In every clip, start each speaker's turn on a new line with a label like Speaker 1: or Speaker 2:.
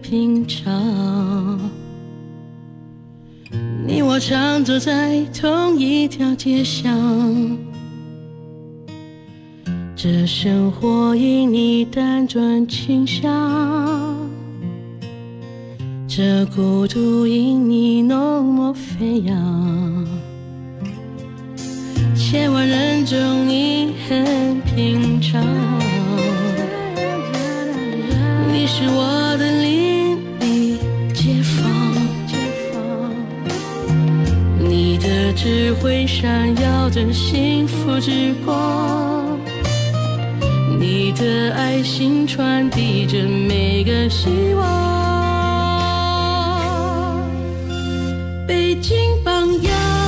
Speaker 1: 平常。你我常走在同一条街上，这生活因你辗转倾向，这孤独因你浓墨飞扬。千万人中你很平常，你是我的邻里街坊，你的智慧闪耀着幸福之光，你的爱心传递着每个希望。北京榜样，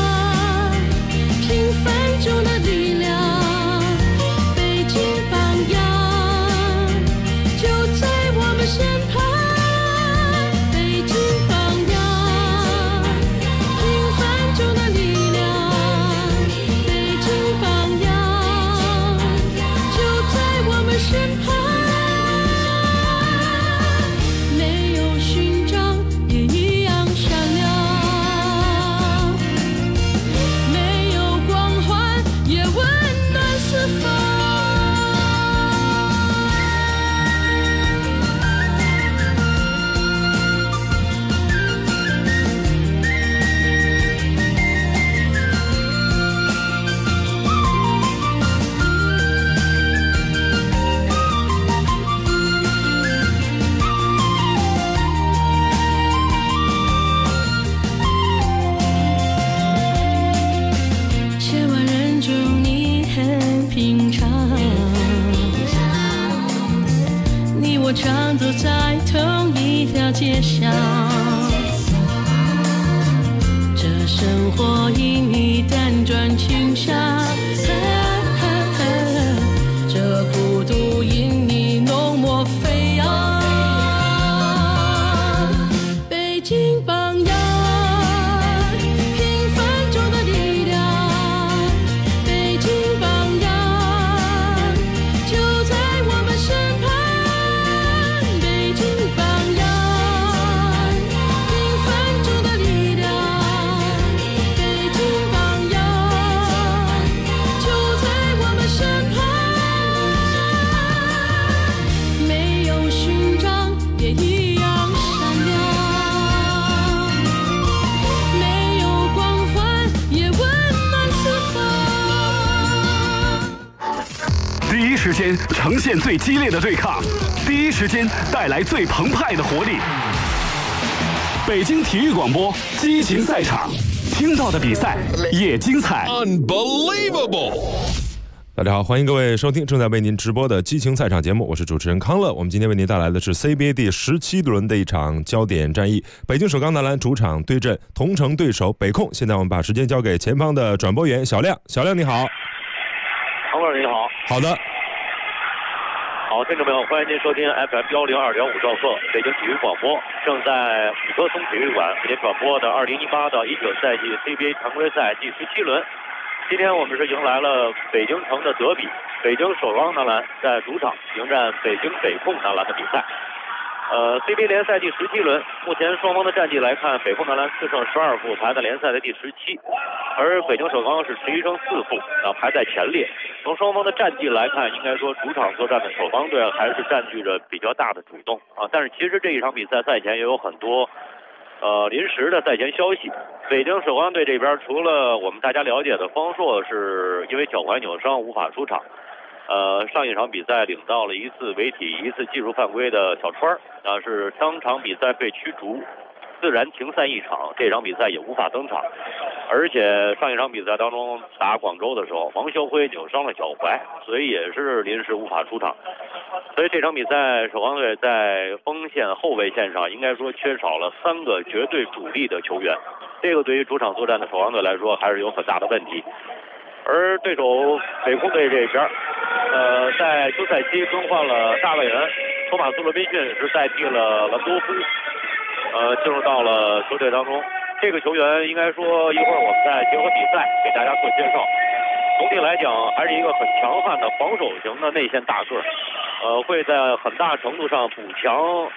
Speaker 1: 平凡中的力量，北京榜样就在我们身旁。北京榜样，平凡中的力量，北京榜样就在我们身旁。没有勋章也一样闪亮，没有光环也温暖四方。千万人中你很平常，你我常走在同一条街上，这生活因你辗转倾向，这孤独因你浓墨飞扬。北京榜样，平凡中的力量，北京榜样就在我们身旁。北京榜样，平凡中的力量，北京榜样就在我们身旁。没有勋章也一样闪亮，没有光环也温暖四方。
Speaker 2: 第一时间呈现最激烈的对抗，第一时间带来最澎湃的活力。北京体育广播激情赛场，听到的比赛也精彩。
Speaker 3: Unbelievable！ 大家好，欢迎各位收听正在为您直播的激情赛场节目，我是主持人康乐。我们今天为您带来的是 CBA 第17轮的一场焦点战役，北京首钢男篮主场对阵同城对手北控。现在我们把时间交给前方的转播员小亮。小亮你好。
Speaker 4: 康乐你好。
Speaker 3: 好的。
Speaker 4: 好，听众朋友，欢迎您收听 FM 102.5兆赫北京体育广播，正在五棵松体育馆为您转播的2018到19赛季 CBA 常规赛第17轮。今天我们是迎来了北京城的德比，北京首钢男篮在主场迎战北京北控男篮的比赛。CBA 联赛第17轮，目前双方的战绩来看，北控男篮4胜12负排在联赛的第17，而北京首钢是11胜4负，排在前列。从双方的战绩来看，应该说主场作战的首钢队还是占据着比较大的主动啊。但是其实这一场比赛赛前也有很多临时的赛前消息。北京首钢队这边除了我们大家了解的方硕是因为脚踝扭伤无法出场，上一场比赛领到了一次违体一次技术犯规的小川是当场比赛被驱逐，自然停赛一场，这场比赛也无法登场。而且上一场比赛当中打广州的时候，王肖辉扭伤了脚踝，所以也是临时无法出场。所以这场比赛首钢队在锋线后卫线上应该说缺少了3个绝对主力的球员，这个对于主场作战的首钢队来说还是有很大的问题。而对手北控队这边在休赛期更换了大外援托马斯罗宾逊，是代替了兰多夫进入到了球队当中。这个球员应该说一会儿我们再结合比赛给大家做介绍。总体来讲还是一个很强悍的防守型的内线大个，会在很大程度上补强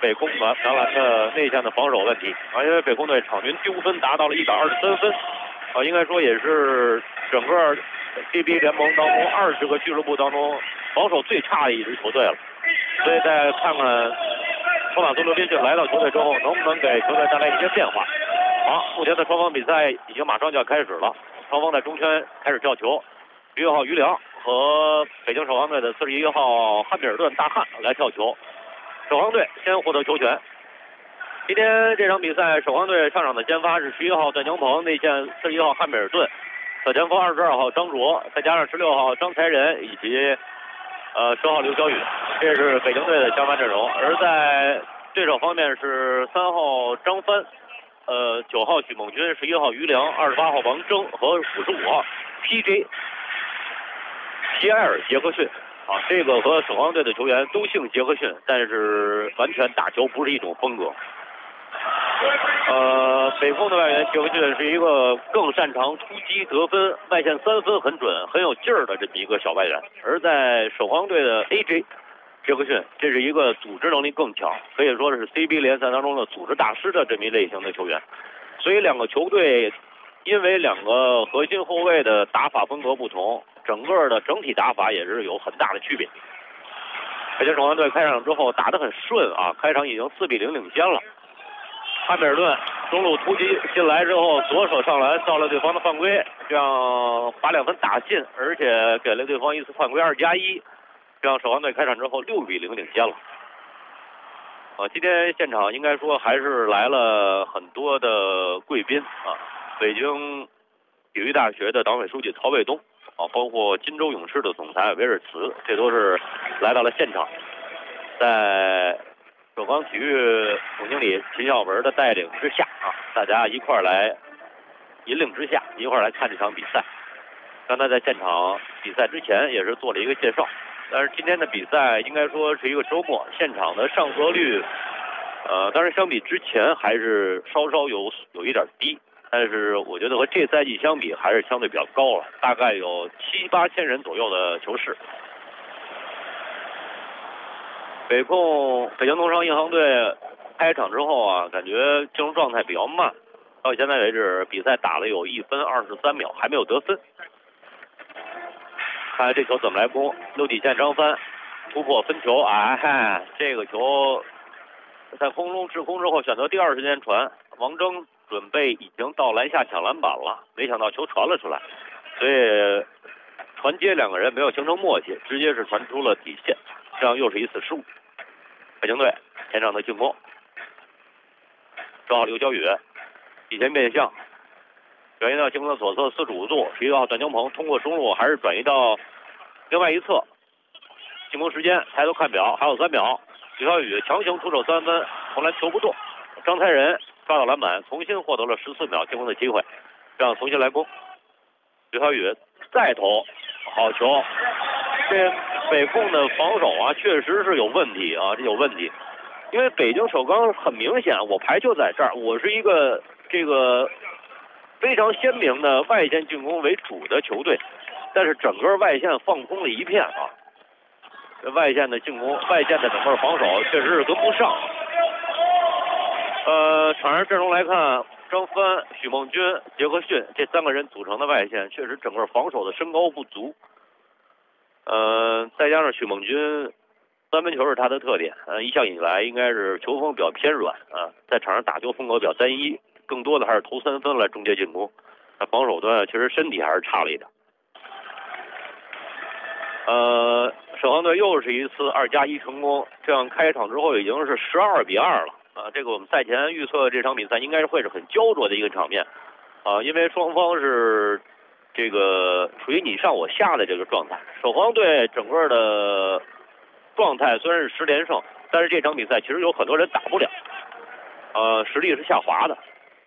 Speaker 4: 北控男篮的内线的防守问题啊，因为北控队场均丢分达到了123分啊，应该说也是整个 CBA 联盟当中20个俱乐部当中防守最差的一支球队了。所以再看看托马斯·罗宾逊来到球队之后，能不能给球队带来一些变化。好，目前的双方比赛已经马上就要开始了，双方在中圈开始叫球，11号于良和北京首航队的41号汉密尔顿大汉来跳球，首航队先获得球权。今天这场比赛，首航队上场的先发是11号段江鹏，内线41号汉密尔顿，小前锋22号张卓，再加上16号张才仁以及10号刘晓宇，这是北京队的相反阵容。而在对手方面是3号张帆，9号许梦军，11号于良，28号王铮和55号 PJ 皮埃尔杰克逊。啊，这个和首航队的球员都姓杰克逊，但是完全打球不是一种风格。北控的外援杰克逊是一个更擅长突击得分，外线3分很准，很有劲儿的这么一个小外援。而在首航队的 AJ 杰克逊，这是一个组织能力更强，可以说是 CBA 联赛当中的组织大师的这么一类型的球员。所以两个球队因为两个核心后卫的打法风格不同，整个的整体打法也是有很大的区别。北京首航队开场之后打得很顺啊，开场已经4比0领先了。汉密尔顿中路突击进来之后，左手上篮造了对方的犯规，这样把2分打进，而且给了对方一次犯规2+1，这样首航队开场之后6比0领先了。今天现场应该说还是来了很多的贵宾啊，北京体育大学的党委书记曹卫东啊，包括金州勇士的总裁韦尔茨，这都是来到了现场。在首钢体育总经理秦晓文的带领之下啊，大家一块儿来引领之下，一块儿来看这场比赛。刚才在现场比赛之前也是做了一个介绍，但是今天的比赛应该说是一个周末，现场的上座率，当然相比之前还是稍稍有一点低，但是我觉得和这赛季相比还是相对比较高了，大概有7、8千人左右的球市。北京农商银行队开场之后啊，感觉进入状态比较慢，到现在为止比赛打了有1分23秒，还没有得分。看看这球怎么来攻，右底线张帆突破分球，这个球在空中滞空之后选择第2时间传，王铮准备已经到篮下抢篮板了，没想到球传了出来，所以传接2个人没有形成默契，直接是传出了底线，这样又是一次失误。北京队前场的进攻，10号刘晓宇底线变向，转移到进攻的左侧45度，11号段江鹏通过中路还是转移到另外一侧，进攻时间抬头看表还有3秒，刘晓宇强行出手3分，投篮球不中，张才仁抓到篮板，重新获得了14秒进攻的机会，这样重新来攻。刘晓宇再投好球，这北控的防守啊确实是有问题啊，这有问题，因为北京首钢很明显我排就在这儿，我是一个这个非常鲜明的外线进攻为主的球队，但是整个外线放空了一片啊，外线的进攻，外线的整个防守确实是跟不上。场上阵容来看，张帆、许梦军、杰克逊这3个人组成的外线，确实整个防守的身高不足。再加上许梦军3分球是他的特点，一向以来应该是球风比较偏软啊，在场上打球风格比较单一，更多的还是投3分来终结进攻。他防守端其实身体还是差了一点。首航队又是一次2+1成功，这样开场之后已经是12比2了啊！这个我们赛前预测这场比赛应该是会是很焦灼的一个场面啊，因为双方是这个处于你上我下的这个状态。首航队整个的状态虽然是10连胜，但是这场比赛其实有很多人打不了，实力是下滑的。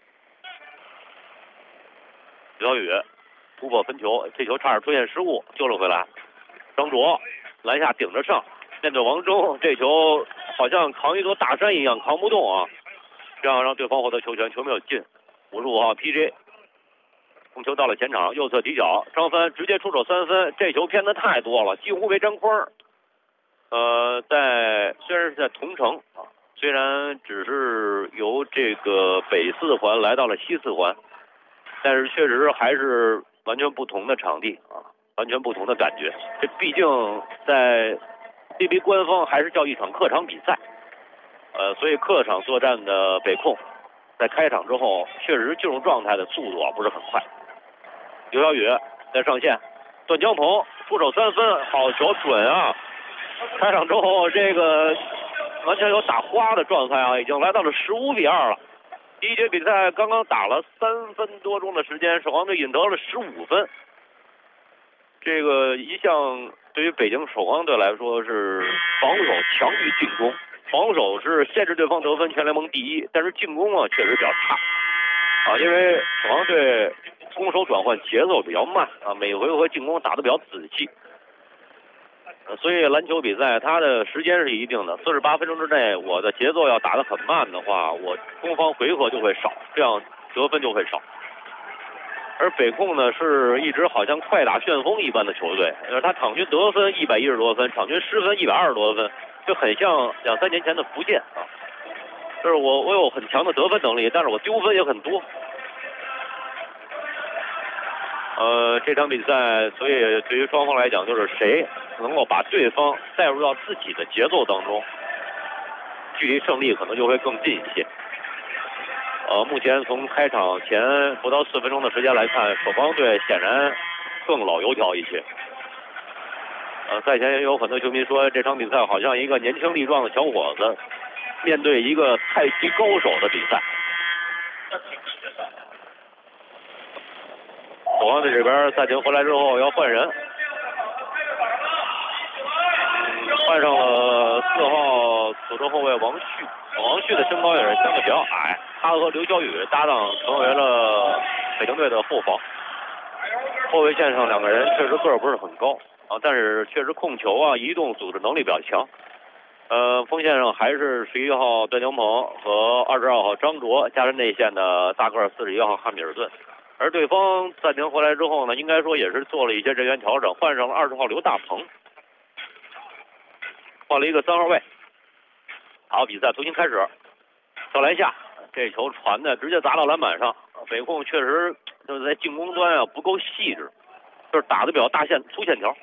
Speaker 4: 刘晓宇突破分球，这球差点出现失误，救了回来。张卓篮下顶着上，面对王铮，这球好像扛一座大山一样扛不动啊，这样让对方获得球权，球没有进。55号 PJ 控球到了前场右侧底角，张帆直接出手3分，这球偏的太多了，几乎没沾框。虽然是在同城啊， 虽然只是由这个北4环来到了西4环，但是确实还是完全不同的场地啊，完全不同的感觉。这毕竟在 CBA 官方还是叫一场客场比赛，所以客场作战的北控在开场之后确实进入状态的速度不是很快。刘晓宇在上线，段江鹏出手3分，好球准啊！开场之后这个完全有打花的状态啊，已经来到了15-2了。第一节比赛刚刚打了3分多钟的时间，首钢队引得了15分。这个一向对于北京首钢队来说是防守强于进攻，防守是限制对方得分全联盟第1，但是进攻确实比较差啊，因为首钢队攻守转换节奏比较慢啊，每回合进攻打得比较仔细。所以篮球比赛它的时间是一定的，48分钟之内我的节奏要打得很慢的话，我攻方回合就会少，这样得分就会少。而北控呢是一直好像快打旋风一般的球队，他场均得分110多分，场均失分120多分，就很像2、3年前的福建啊。就是我有很强的得分能力，但是我丢分也很多。这场比赛，所以对于双方来讲，就是谁能够把对方带入到自己的节奏当中，距离胜利可能就会更近一些。目前从开场前不到4分钟的时间来看，首钢队显然更老油条一些。赛前也有很多球迷说，这场比赛好像一个年轻力壮的小伙子面对一个太极高手的比赛。首钢队这边暂停回来之后要换人，换上了4号组织后卫王旭。王旭的身高也是相对比较矮，他和刘晓宇搭档成为了北京队的后防。后卫线上两个人确实个儿不是很高啊，但是确实控球移动组织能力比较强。锋线上还是11号段江鹏和22号张卓，加上内线的大个41号汉密尔顿。而对方暂停回来之后呢，应该说也是做了一些人员调整，换上了20号刘大鹏，换了一个3号位。好，比赛重新开始。到篮下，这球传的直接砸到篮板上。北控确实就是在进攻端不够细致，就是打的比较粗线条。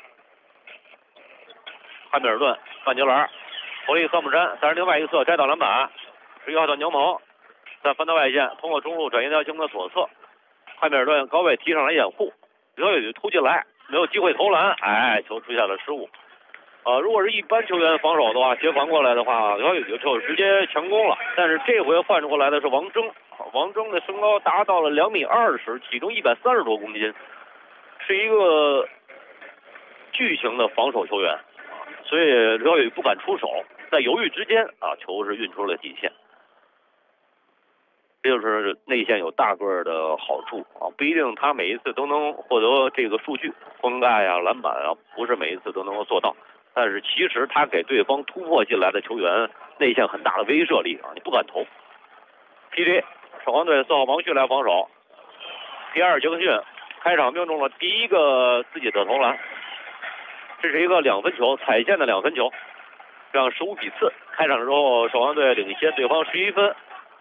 Speaker 4: 汉密尔顿半截篮，火力三不沾，但是另外一侧摘到篮板。11号段江鹏再翻到外线，通过中路转移到进攻的左侧。汉密尔顿高位提上来掩护，刘晓宇突进来，没有机会投篮，球出现了失误。如果是一般球员防守的话，协防过来的话，刘晓宇就直接强攻了。但是这回换过来的是王铮，王铮的身高达到了2.20米，体重130多公斤，是一个巨型的防守球员，所以刘晓宇不敢出手，在犹豫之间球是运出了底线。这就是内线有大个的好处不一定他每一次都能获得这个数据，封盖篮板不是每一次都能够做到。但是其实他给对方突破进来的球员内线很大的威慑力你不敢投。PD 首钢队4号王旭来防守，第二杰克逊开场命中了第一个自己的投篮，这是一个2分球，踩线的2分球，这样15-4。开场之后首钢队领先对方11分。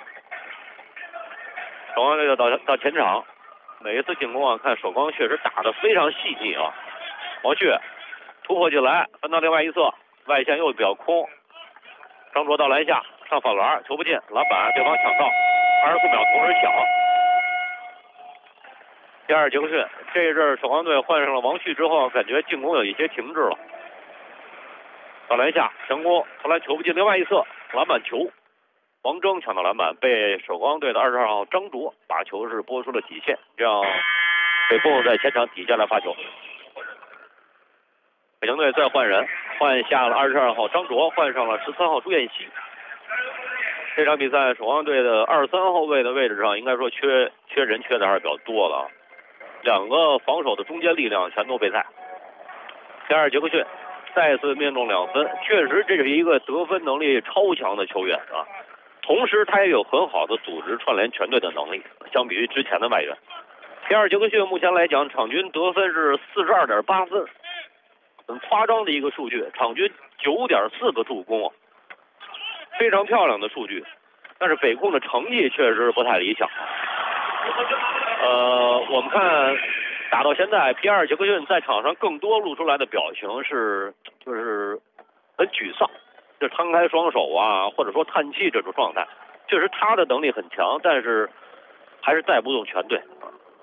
Speaker 4: 首钢队就到前场，每一次进攻看首钢确实打得非常细腻王旭突破进来，分到另外一侧，外线又比较空。张卓到篮下上反篮，球不进，篮板对方抢到，24秒同时抢。第二杰克逊，这一阵首钢队换上了王旭之后，感觉进攻有一些停滞了。到篮下强攻，投篮球不进，另外一侧篮板球，王铮抢到篮板，被首钢队的22号张卓把球是拨出了底线，这样北控在前场底下来发球。北京队再换人，换下了22号张卓，换上了13号朱彦西。这场比赛首钢队的23后卫的位置上，应该说缺人缺的还是比较多的两个防守的中坚力量全都被裁。第二杰克逊再次命中2分，确实这是一个得分能力超强的球员同时他也有很好的组织串联全队的能力，相比于之前的外援。第二杰克逊目前来讲场均得分是42.8分，很夸张的一个数据，场均9.4个助攻非常漂亮的数据，但是北控的成绩确实不太理想。我们看打到现在，皮埃尔·杰克逊在场上更多露出来的表情就是很沮丧，就摊开双手啊，或者说叹气这种状态。确实他的能力很强，但是还是带不动全队。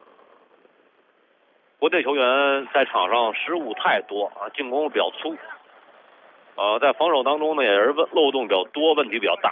Speaker 4: 国内球员在场上失误太多啊，进攻比较粗，在防守当中呢也是漏洞比较多，问题比较大。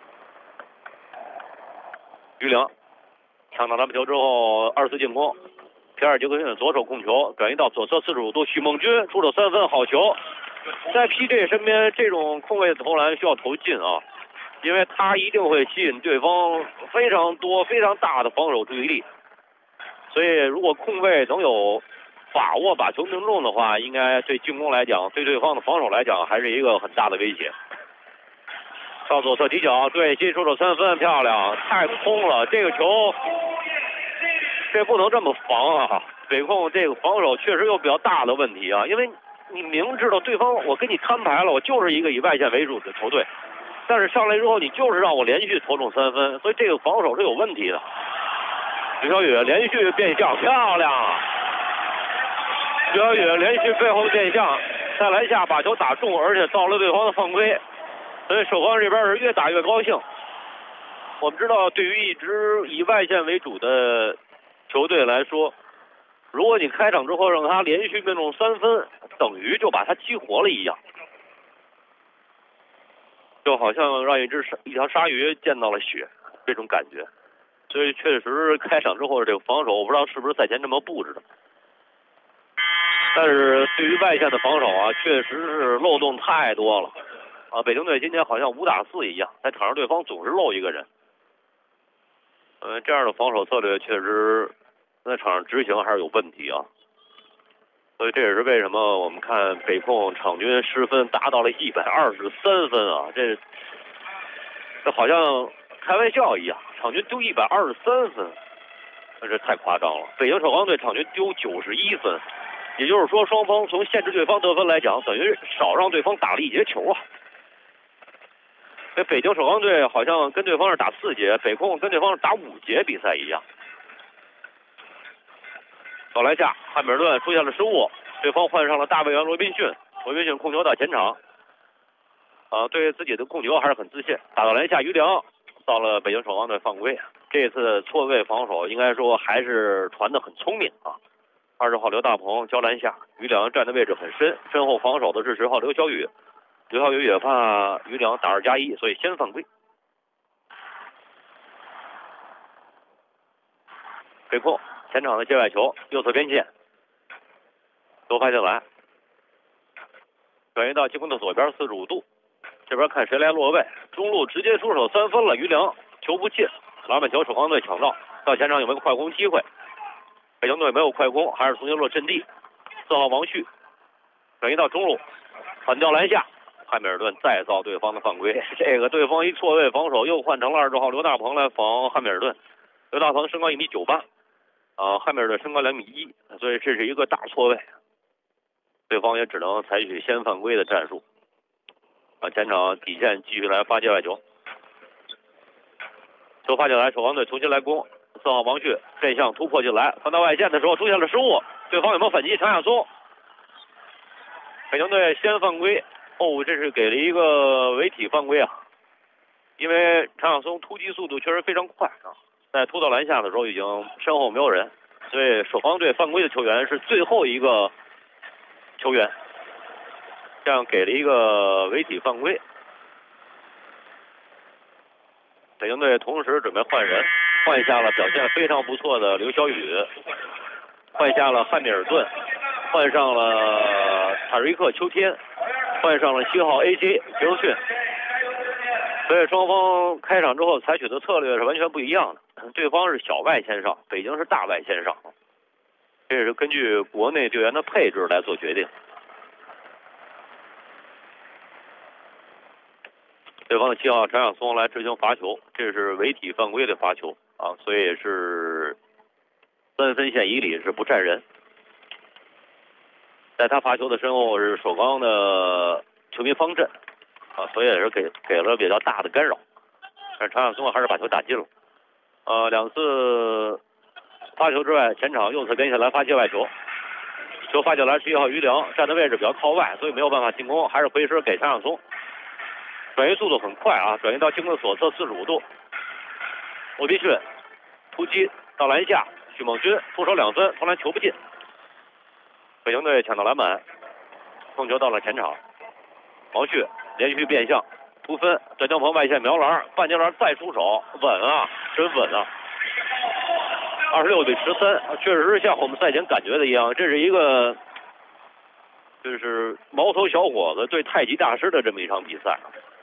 Speaker 4: 于良抢到篮板球之后，2次进攻，皮埃尔·杰克逊左手控球，转移到左侧45度，许梦军出手3分，好球。在 PJ 身边，这种空位的投篮需要投进啊，因为他一定会吸引对方非常多、非常大的防守注意力。所以，如果控卫能有把握把球命中的话，应该对进攻来讲，对对方的防守来讲，还是一个很大的威胁。到左侧底角，对新出手3分，漂亮，太空了，这个球，这不能这么防啊！北控这个防守确实有比较大的问题啊，因为你明知道对方我跟你摊牌了，我就是一个以外线为主的球队，但是上来之后你就是让我连续投中3分，所以这个防守是有问题的。刘晓宇连续变向，漂亮！刘晓宇连续背后的变向，在篮下把球打中，而且到了对方的犯规，所以守方这边是越打越高兴。我们知道，对于一支以外线为主的球队来说，如果你开场之后让他连续命中3分，等于就把他激活了一样，就好像让一条鲨鱼见到了血这种感觉。所以确实开场之后的这个防守，我不知道是不是赛前这么布置的。但是对于外线的防守啊，确实是漏洞太多了啊！北京队今天好像5打4一样，在场上对方总是漏一个人。这样的防守策略确实在场上执行还是有问题啊。所以这也是为什么我们看北控场均失分达到了123分啊！这好像开玩笑一样，场均丢123分，这太夸张了。北京首钢队场均丢91分。也就是说，双方从限制对方得分来讲，等于少让对方打了1节球啊。这北京首钢队好像跟对方是打4节，北控跟对方是打5节比赛一样。到篮下，汉密尔顿出现了失误，对方换上了大卫员罗宾逊，罗宾逊控球到前场，对自己的控球还是很自信，打到篮下，于良到了北京首钢队犯规。这次错位防守应该说还是传得很聪明啊。20号刘大鹏交篮下，于良站的位置很深，身后防守的是10号刘晓宇，刘晓宇也怕于良打2+1，所以先犯规。北控前场的界外球，右侧边线，多发进来，转移到进攻的左边45度，这边看谁来落位，中路直接出手3分了，于良球不进，篮板球首钢队抢到前场有没有快攻机会？北京队没有快攻，还是重新落阵地。4号王旭转移到中路，反掉篮下，汉密尔顿再造对方的犯规。这个对方一错位防守，又换成了20号刘大鹏来防汉密尔顿。刘大鹏身高1.98米，汉密尔顿身高2.1米，所以这是一个大错位。对方也只能采取先犯规的战术。前场底线继续来发界外球，球发进来，首钢队重新来攻。4号王旭变向突破进来，翻到外线的时候出现了失误，对方有没有反击？常亚松，北京队先犯规，这是给了一个违体犯规啊！因为常亚松突击速度确实非常快啊，在突到篮下的时候已经身后没有人，所以首钢队犯规的球员是最后一个球员，这样给了一个违体犯规。北京队同时准备换人，换下了表现非常不错的刘晓宇，换下了汉密尔顿，换上了塔瑞克秋天，换上了7号 AJ 杰克逊。所以双方开场之后采取的策略是完全不一样的，对方是小外线上，北京是大外线上，这是根据国内队员的配置来做决定。对方的7号常亚松来执行罚球，这是违体犯规的罚球啊，所以是3分线以里是不占人。在他罚球的身后是首钢的球迷方阵啊，所以也是给了比较大的干扰。但是常晓松还是把球打进了。2次发球之外，前场右侧边下来发界外球，球发进来11号于良站的位置比较靠外，所以没有办法进攻，还是回身给常晓松。转移速度很快啊，转移到进攻左侧45度。罗宾逊突击到篮下，许梦军出手2分，投篮球不进。北京队抢到篮板，送球到了前场。王旭连续变向突分，段江鹏外线瞄篮，半截篮再出手，稳啊，真稳啊！26对13，确实是像我们赛前感觉的一样，这是一个就是毛头小伙子对太极大师的这么一场比赛。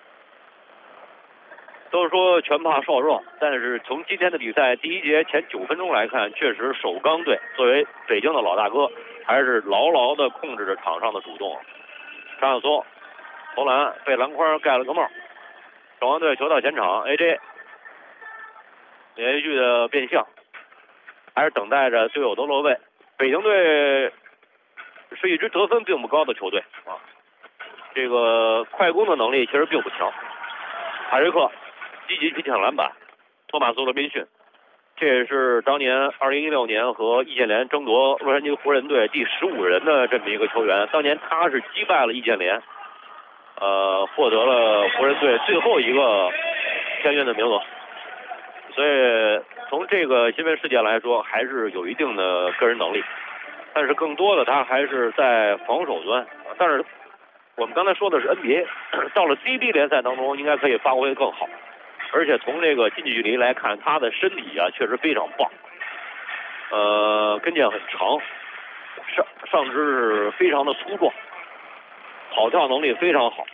Speaker 4: 都说拳怕少壮，但是从今天的比赛第1节前9分钟来看，确实首钢队作为北京的老大哥，还是牢牢的控制着场上的主动。张晓松投篮被篮筐盖了个帽，首钢队球到前场 ，AJ 连续的变向，还是等待着队友的落位。北京队是一支得分并不高的球队啊，这个快攻的能力其实并不强。海瑞克积极去抢篮板，托马斯·罗宾逊，这也是当年2016年和易建联争夺洛杉矶湖人队第15人的这么一个球员。当年他是击败了易建联，获得了湖人队最后一个签约的名额。所以从这个新闻事件来说，还是有一定的个人能力，但是更多的他还是在防守端。但是我们刚才说的是 NBA， 到了 CB 联赛当中，应该可以发挥更好。而且从这个近距离来看，他的身体啊确实非常棒，跟腱很长，上肢是非常的粗壮，跑跳能力非常好。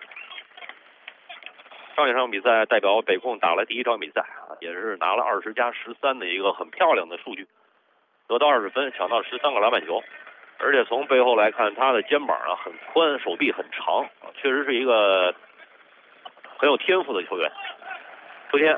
Speaker 4: 上一场比赛代表北控打了第1场比赛啊，也是拿了20+13的一个很漂亮的数据，得到20分，抢到13个篮板球。而且从背后来看，他的肩膀啊很宽，手臂很长，确实是一个很有天赋的球员。昨天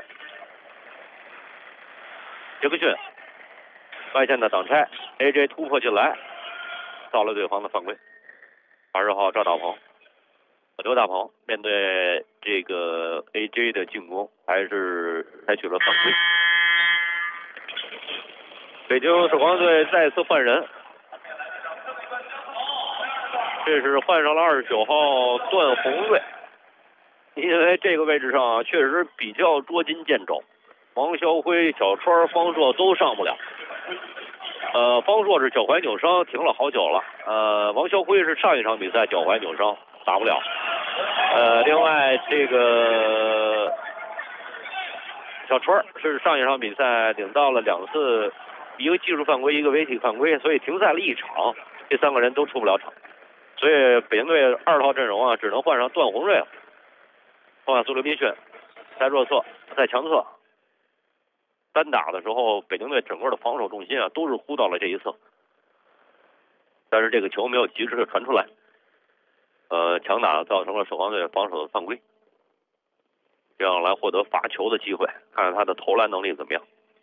Speaker 4: 杰克逊外线的挡拆 ，AJ 突破进来，到了对方的犯规。20号赵大鹏，刘大鹏面对这个 AJ 的进攻，还是采取了犯规。北京首钢队再次换人，这是换上了29号段宏瑞。因为这个位置上确实比较捉襟见肘，王霄辉、小川、方硕都上不了。方硕是脚踝扭伤，停了好久了。王霄辉是上一场比赛脚踝扭伤，打不了。另外这个小川是上一场比赛领到了2次，一个技术犯规，一个违体犯规，所以停赛了1场，这3个人都出不了场。所以北京队2号阵容啊，只能换上段宏瑞了。托马斯·罗宾逊在弱侧，在强侧单打的时候，北京队整个的防守重心啊都是呼到了这一侧，但是这个球没有及时的传出来，强打造成了首钢队防守的犯规，这样来获得罚球的机会，看看他的投篮能力怎么样。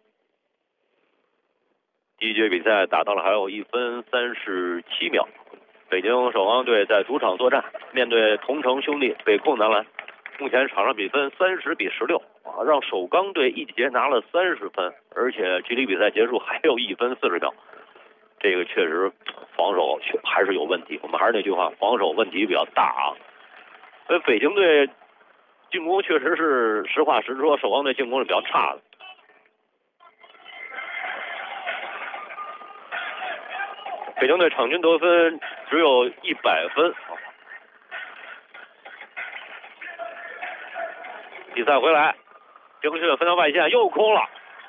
Speaker 4: 第1节比赛打到了还有1分37秒，北京首钢队在主场作战，面对同城兄弟北控男篮。目前场上比分30-16啊，让首钢队1节拿了30分，而且距离比赛结束还有1分40秒，这个确实防守还是有问题。我们还是那句话，防守问题比较大啊。所以北京队进攻确实是实话实说，首钢队进攻是比较差的。北京队场均得分只有100分啊。比赛回来，杰克逊分到外线又空了，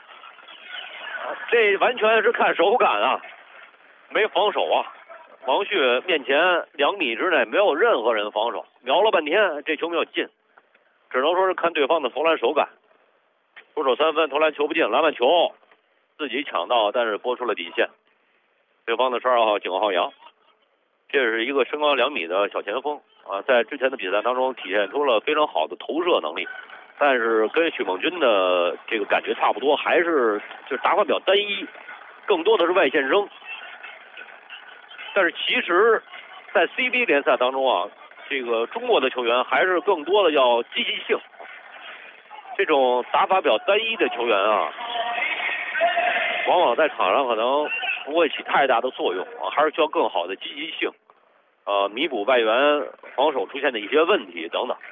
Speaker 4: 这完全是看手感啊，没防守啊。王旭面前2米之内没有任何人防守，瞄了半天这球没有进，只能说是看对方的投篮手感。出手3分，投篮球不进，篮板球自己抢到，但是拨出了底线。对方的12号景浩洋，这是一个身高2米的小前锋啊，在之前的比赛当中体现出了非常好的投射能力。但是跟许梦军的这个感觉差不多，还是就是打法比较单一，更多的是外线扔。但是其实，在 CB 联赛当中啊，其这个中国的球员还是更多的要积极性。这种打法比较单一的球员啊，往往在场上可能不会起太大的作用啊，还是需要更好的积极性，弥补外援防守出现的一些问题等等。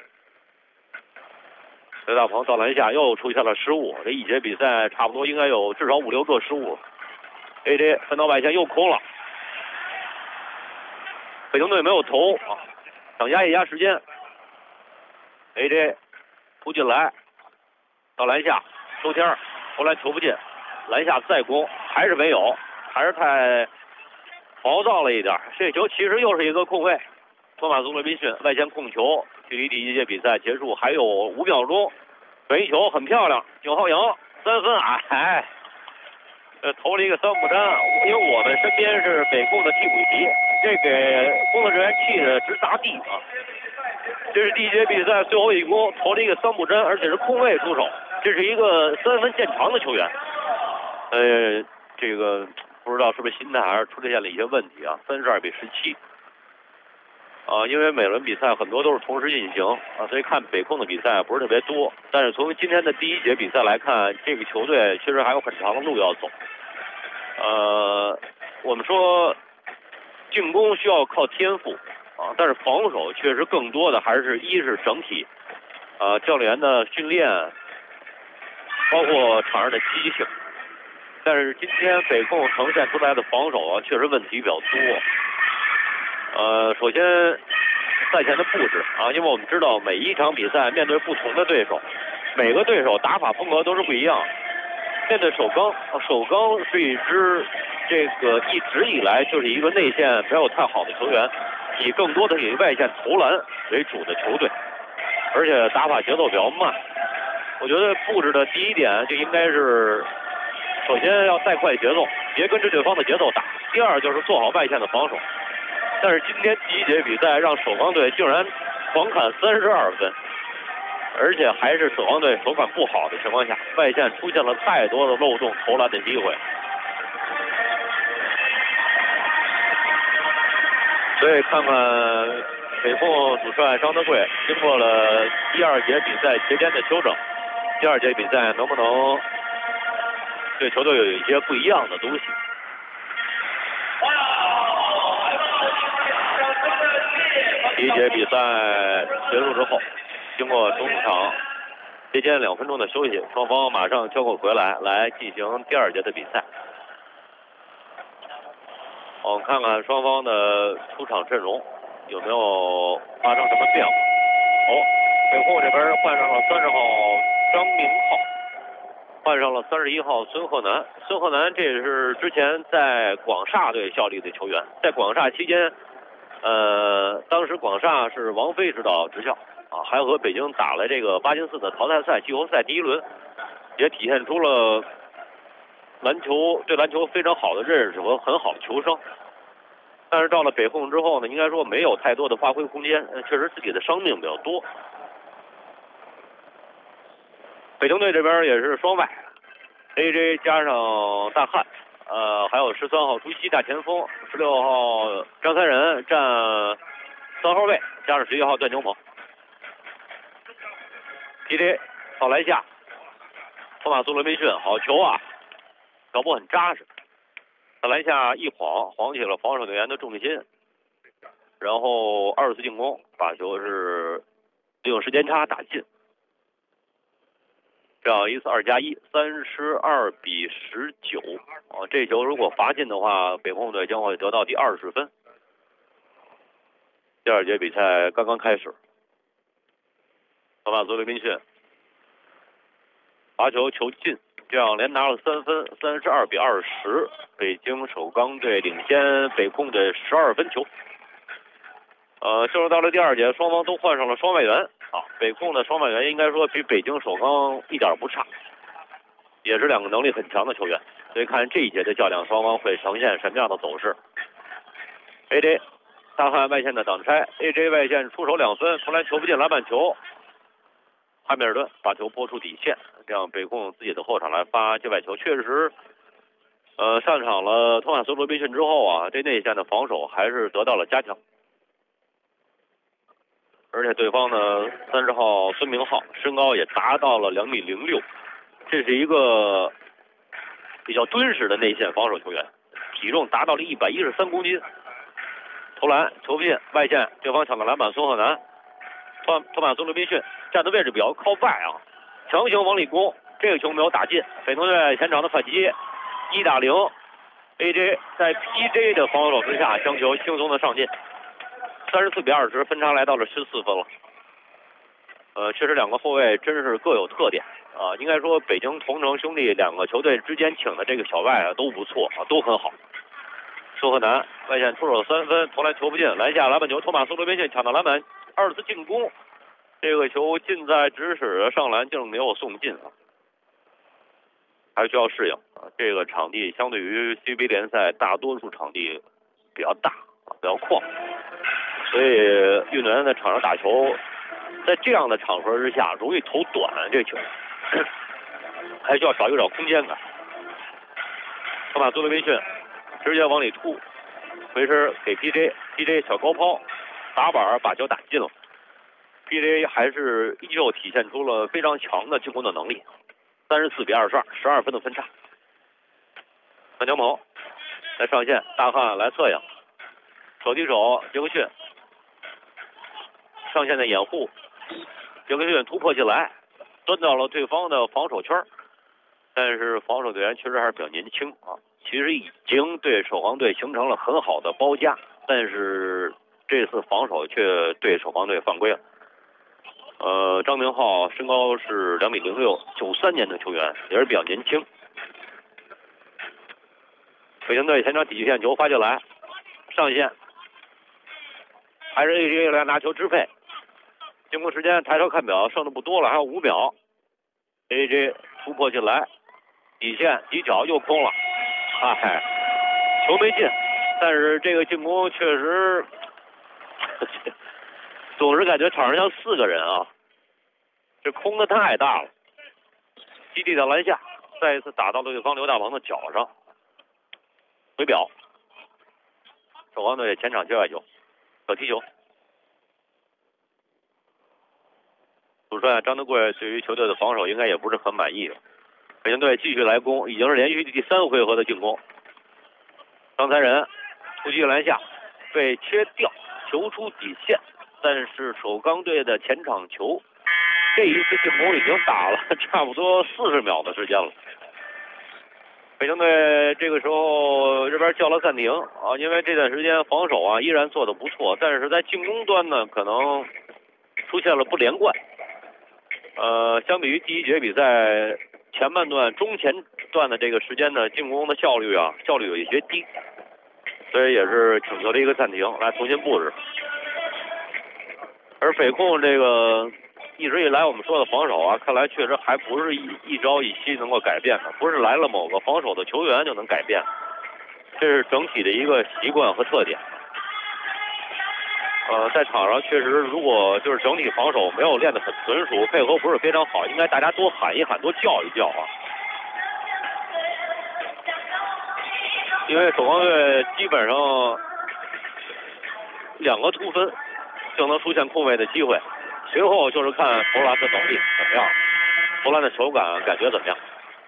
Speaker 4: 刘大鹏到篮下又出现了失误，这一节比赛差不多应该有至少5、6个失误。AJ 分到外线又空了，北京队没有投啊，想压一压时间。AJ 突进来，到篮下收天，投篮球不进，篮下再攻还是没有，还是太暴躁了一点。这球其实又是一个空位，托马斯·罗宾逊外线控球，距离第一节比赛结束还有5秒钟，转一球很漂亮，9号赢3分，哎，投了一个3不沾，因为我们身边是北控的替补席，这给工作人员气的直砸地啊！这是第一节比赛最后一攻，投了一个3不沾，而且是空位出手，这是一个3分见长的球员。这个不知道是不是心态还是出现了一些问题啊？32比17。因为每轮比赛很多都是同时进行啊，所以看北控的比赛不是特别多。但是从今天的第一节比赛来看，这个球队确实还有很长的路要走。我们说进攻需要靠天赋啊，但是防守确实更多的还是一是整体，教练员的训练，包括场上的积极性。但是今天北控呈现出来的防守啊，确实问题比较多。首先赛前的布置啊，因为我们知道每一场比赛面对不同的对手，每个对手打法风格都是不一样。面对首钢，首钢是一支这个一直以来就是一个内线没有太好的球员，以更多的以外线投篮为主的球队，而且打法节奏比较慢。我觉得布置的第一点就应该是，首先要带快节奏，别跟着对方的节奏打；第二就是做好外线的防守。但是今天第一节比赛让首钢队竟然狂砍32分，而且还是首钢队手感不好的情况下，外线出现了太多的漏洞投篮的机会。所以看看北控主帅张德贵经过了第2节比赛节间的修整，第2节比赛能不能对球队有一些不一样的东西。第一节比赛结束之后，经过中场节间2分钟的休息，双方马上交口回来进行第2节的比赛。我们看看双方的出场阵容有没有发生什么变化。北控这边换上了30号张明浩，换上了31号孙鹤南。孙鹤南这也是之前在广厦队效力的球员，在广厦期间当时广厦是王菲指导执教啊，还和北京打了这个8进4的淘汰赛季后赛第1轮，也体现出了对篮球非常好的认识和很好的求生。但是到了北控之后呢，应该说没有太多的发挥空间，确实自己的伤病比较多。北京队这边也是双外 ，AJ 加上大汉，还有13号朱熹大前锋，16号张三仁站3号位，加上11号段牛鹏。AJ 到篮下，托马斯·罗宾逊好球啊，脚步很扎实，在篮下一晃起了防守队员的重心，然后2次进攻把球是利用时间差打进。这样一次2+1 ，32比19。这球如果罚进的话，北控队将会得到第20分。第2节比赛刚刚开始，托马斯·罗宾逊罚球进，这样连拿了3分，32比20。北京首钢队领先北控队12分球。进入到了第2节，双方都换上了双外援。北控的双外援应该说比北京首钢一点不差，也是2个能力很强的球员，所以看这一节的较量，双方会呈现什么样的走势。AJ 大汉外线的挡拆 ，AJ 外线出手2分，投篮球不进，篮板球，汉密尔顿把球拨出底线，这样北控自己的后场来发界外球，确实，上场了托马斯·罗宾逊之后啊，这内线的防守还是得到了加强。 而且对方呢30号孙明浩身高也达到了2.06米，这是一个比较敦实的内线防守球员，体重达到了113公斤。投篮球不进，外线对方抢到篮板，孙鹤南、托马斯·刘宾逊站的位置比较靠外啊，强行往里攻，这个球没有打进。北农队前场的反击1打0。AJ 在 PJ 的防守之下将球轻松的上进，34-20，分差来到了14分了。确实两个后卫真是各有特点啊，应该说北京同城兄弟两个球队之间请的这个小外啊都不错啊，都很好。孙鹤南外线出手3分，投篮球不进，篮下篮板球，托马斯·罗宾逊抢到篮板，2次进攻，这个球近在咫尺，上篮竟没有送进啊。还需要适应啊，这个场地相对于 CBA 联赛大多数场地比较大啊，比较旷，所以运动员在场上打球，在这样的场合之下容易投短，这球还需要找空间感。托马斯·罗宾逊直接往里突，回身给 PJ 小高抛打板把球打进了。PJ 还是依旧体现出了非常强的进攻的能力。34-22，12分的分差。范江鹏来上线，大汉来侧应，手递手杰克逊上线的掩护，杰克逊突破进来，钻到了对方的防守圈，但是防守队员确实还是比较年轻啊，其实已经对首航队形成了很好的包夹，但是这次防守却对首航队犯规了。张明浩身高是2.06米，93年的球员，也是比较年轻。北京队前场底线球发进来，上线，还是 AJ 来拿球支配。进攻时间抬头看表，剩的不多了，还有5秒。AJ 突破进来，底线底角又空了，嗨，球没进，但是这个进攻确实总是感觉场上像4个人啊，这空的太大了。基地到篮下，再一次打到了对方刘大鹏的脚上，回表。首航队前场界外球，小踢球。主帅张德贵对于球队的防守应该也不是很满意了。北京队继续来攻，已经是连续第3回合的进攻。张才仁突击篮下，被切掉，球出底线。但是首钢队的前场球，这一次进攻已经打了差不多40秒的时间了。北京队这个时候这边叫了暂停啊，因为这段时间防守啊依然做得不错，但是在进攻端呢可能出现了不连贯。相比于第1节比赛前半段中前段的这个时间呢，进攻的效率有一些低，所以也是请求了一个暂停，来重新布置。而北控这个一直以来我们说的防守啊，看来确实还不是一朝一夕能够改变的，不是来了某个防守的球员就能改变，这是整体的一个习惯和特点。在场上确实，如果就是整体防守没有练得很纯熟，配合不是非常好，应该大家多喊一喊，多叫一叫啊。因为首钢队基本上2个突分就能出现空位的机会，随后就是看投篮的能力怎么样，投篮的手感感觉怎么样。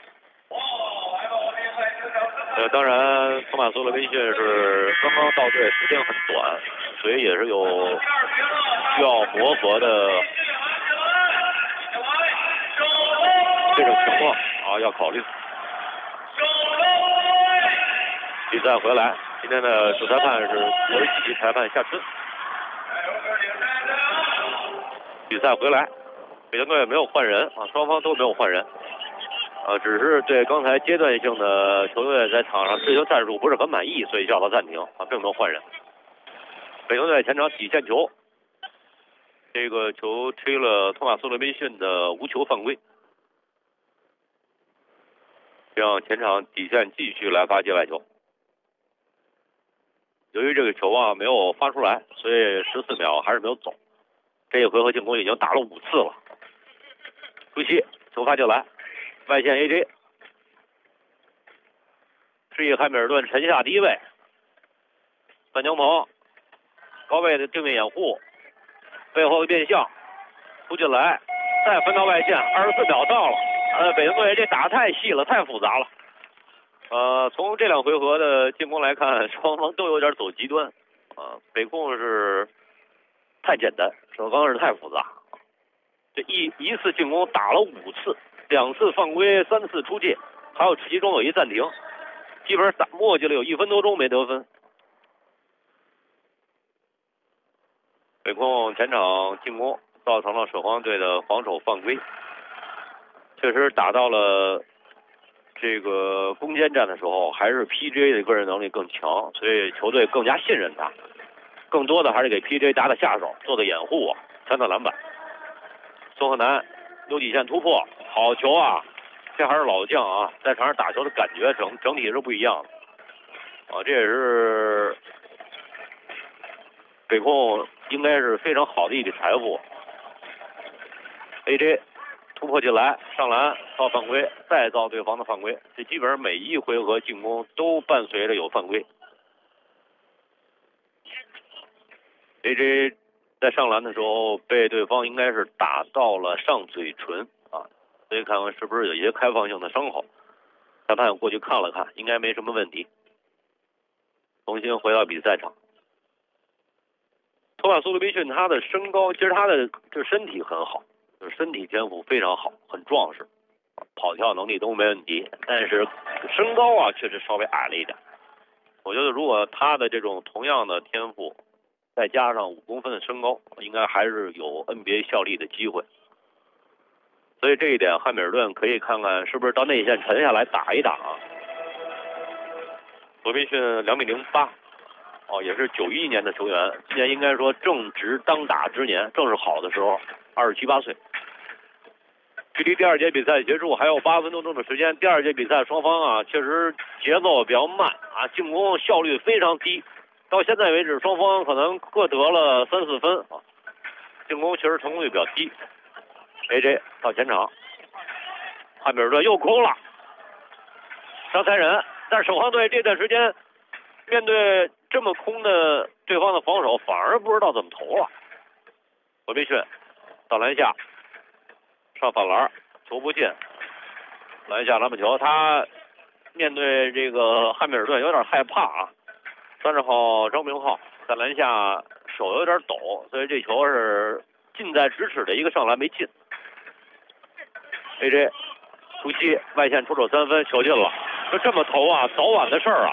Speaker 4: 当然托马斯·罗宾逊是刚刚到队，时间很短，所以也是有需要磨合的这种情况啊，要考虑。比赛回来，今天的主裁判是国际级裁判夏春。比赛回来，北京队没有换人啊，双方都没有换人。只是对刚才阶段性的球队在场上追求战术不是很满意，所以叫到暂停啊，并没有换人。北京队前场底线球，这个球吹了托马斯·罗宾逊的无球犯规，让前场底线继续来发界外球。由于这个球啊没有发出来，所以14秒还是没有走。这一回合进攻已经打了5次了。朱熹球发进来。外线 AJ， 示意汉密尔顿沉下低位，范江鹏高位的定位掩护， 背后的变向突进来，再分到外线，24秒到了。北京队这打太细了，太复杂了。从这2回合的进攻来看，双方都有点走极端。北控是太简单，首钢是太复杂。这一次进攻打了5次，2次犯规，3次出界，还有其中有一暂停，基本上打磨叽了有1分多钟没得分。北控前场进攻造成了首钢队的防守犯规，确实打到了这个攻坚战的时候，还是 PJ 的个人能力更强，所以球队更加信任他，更多的还是给 PJ 打打下手，做做掩护啊，抢抢篮板。宋鹤南有底线突破，好球啊！这还是老将啊，在场上打球的感觉整体是不一样的。这也是北控应该是非常好的一笔财富。AJ 突破进来，上篮造犯规，再造对方的犯规，这基本上每一回合进攻都伴随着有犯规。AJ 在上篮的时候被对方应该是打到了上嘴唇啊，所以看看是不是有一些开放性的伤口。裁判过去看了看，应该没什么问题。重新回到比赛场。托马斯·卢比逊他的身高，其实他的这身体很好，就是身体天赋非常好，很壮实，跑跳能力都没问题，但是身高啊确实稍微矮了一点。我觉得如果他的这种同样的天赋，再加上5公分的身高，应该还是有 NBA 效力的机会。所以这一点汉密尔顿可以看看是不是到内线沉下来打一打啊。罗宾逊2.08米，也是91年的球员，今年应该说正值当打之年，正是好的时候，27、28岁。距离第2节比赛结束还有8分多钟的时间，第2节比赛双方啊确实节奏比较慢啊，进攻效率非常低。到现在为止，双方可能各得了3、4分啊，进攻确实成功率比较低。AJ 到前场，汉密尔顿又空了，张才仁，但是首钢队这段时间面对这么空的对方的防守，反而不知道怎么投了。罗宾逊到篮下，上反篮，球不进，篮下篮板球，他面对这个汉密尔顿有点害怕啊。30号张明浩在篮下手有点抖，所以这球是近在咫尺的一个上篮没进。AJ 突击外线出手3分，球进了，就这么投啊，早晚的事儿啊。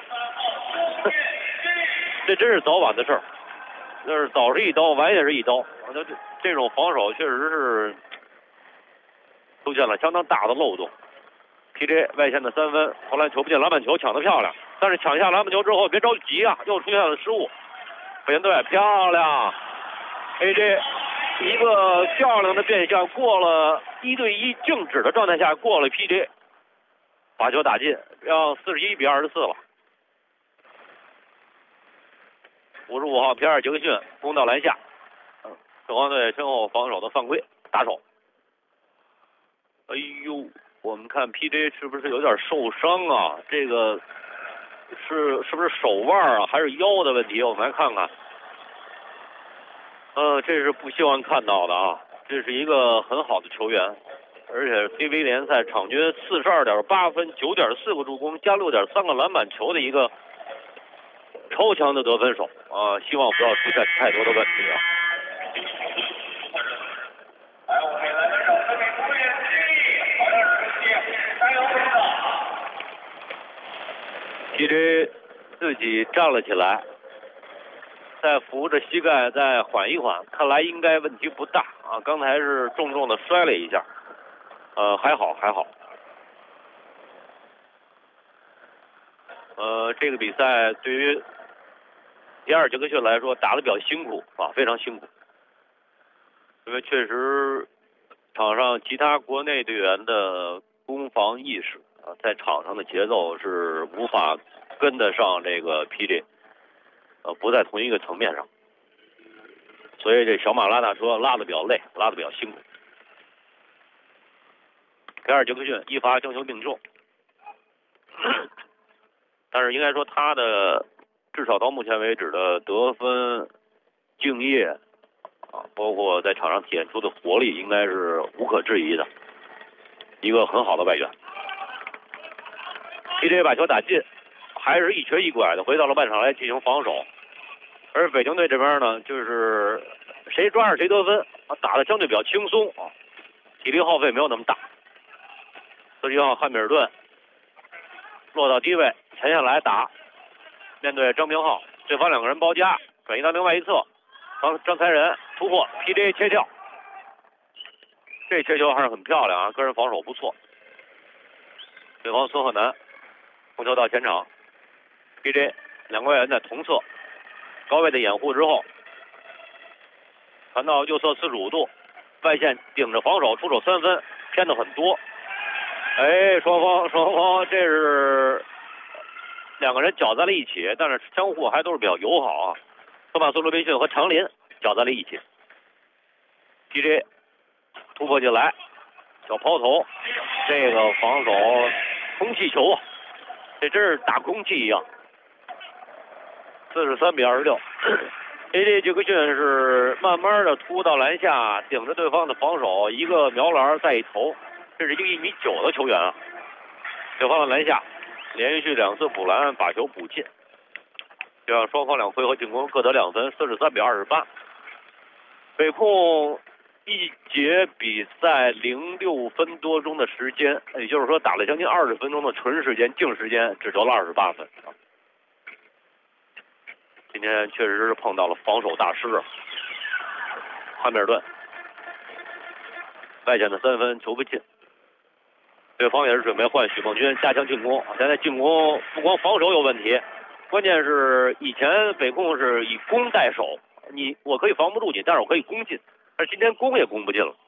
Speaker 4: 这真是早晚的事儿，就是早是一刀，晚也是一刀。这种防守确实是出现了相当大的漏洞。PJ 外线的3分，投篮球不进，篮板球抢得漂亮，但是抢下篮板球之后别着急啊，又出现了失误。北京队漂亮 ，AJ 一个漂亮的变向，过了1对1静止的状态下过了 PJ， 把球打进，让41比24了。55号皮尔·杰克逊攻到篮下，首钢队身后防守的犯规打手。哎呦，我们看 PJ 是不是有点受伤啊？这个是不是手腕啊，还是腰的问题？我们来看看。这是不希望看到的啊！这是一个很好的球员，而且 CBA 联赛场均42.8分、9.4个助攻加6.3个篮板球的一个超强的得分手啊！希望不要出现太多的问题啊。PJ 自己站了起来，再扶着膝盖再缓一缓，看来应该问题不大啊。刚才是重重的摔了一下，还好。这个比赛对于皮尔·杰克逊来说打得比较辛苦啊，非常辛苦，因为确实场上其他国内队员的攻防意识啊，在场上的节奏是无法跟得上这个 PJ， 不在同一个层面上，所以这小马拉大车拉得比较累，拉得比较辛苦。皮尔·杰克逊一罚将球命中，但是应该说他的至少到目前为止的得分、敬业啊， 包括在场上体现出的活力，应该是无可置疑的，一个很好的外援。TJ 把球打进，还是一瘸一拐的回到了半场来进行防守。而北京队这边呢，就是谁抓着谁得分，打的相对比较轻松啊，体力耗费没有那么大。17号汉密尔顿落到低位，前下来打，面对张明浩，对方2个人包夹，转移到另外一侧，张才仁突破 ，PJ 切跳，这切球还是很漂亮啊，个人防守不错。对方孙鹤南控球到前场 ，PJ 2个外援在同侧。高位的掩护之后，传到右侧45度，外线顶着防守出手3分，偏的很多。哎，双方这是2个人搅在了一起，但是相互还都是比较友好啊。托马斯·罗宾逊和常林搅在了一起。PJ 突破进来，小抛投，这个防守空气球啊，这真是打空气一样。43比26。AJ 杰克逊是慢慢的突到篮下，顶着对方的防守，一个瞄篮再一投，这是一个1.9米的球员啊。对方的篮下连续2次补篮，把球补进，这样双方2回合进攻各得2分，43比28。北控一节比赛06分多钟的时间，也就是说打了将近20分钟的纯时间，净时间只得了28分。今天确实是碰到了防守大师汉密尔顿，外线的3分球不进，对方也是准备换许梦军加强进攻。现在进攻不光防守有问题，关键是以前北控是以攻代守，我可以防不住你，但是我可以攻进，但是今天攻也攻不进了。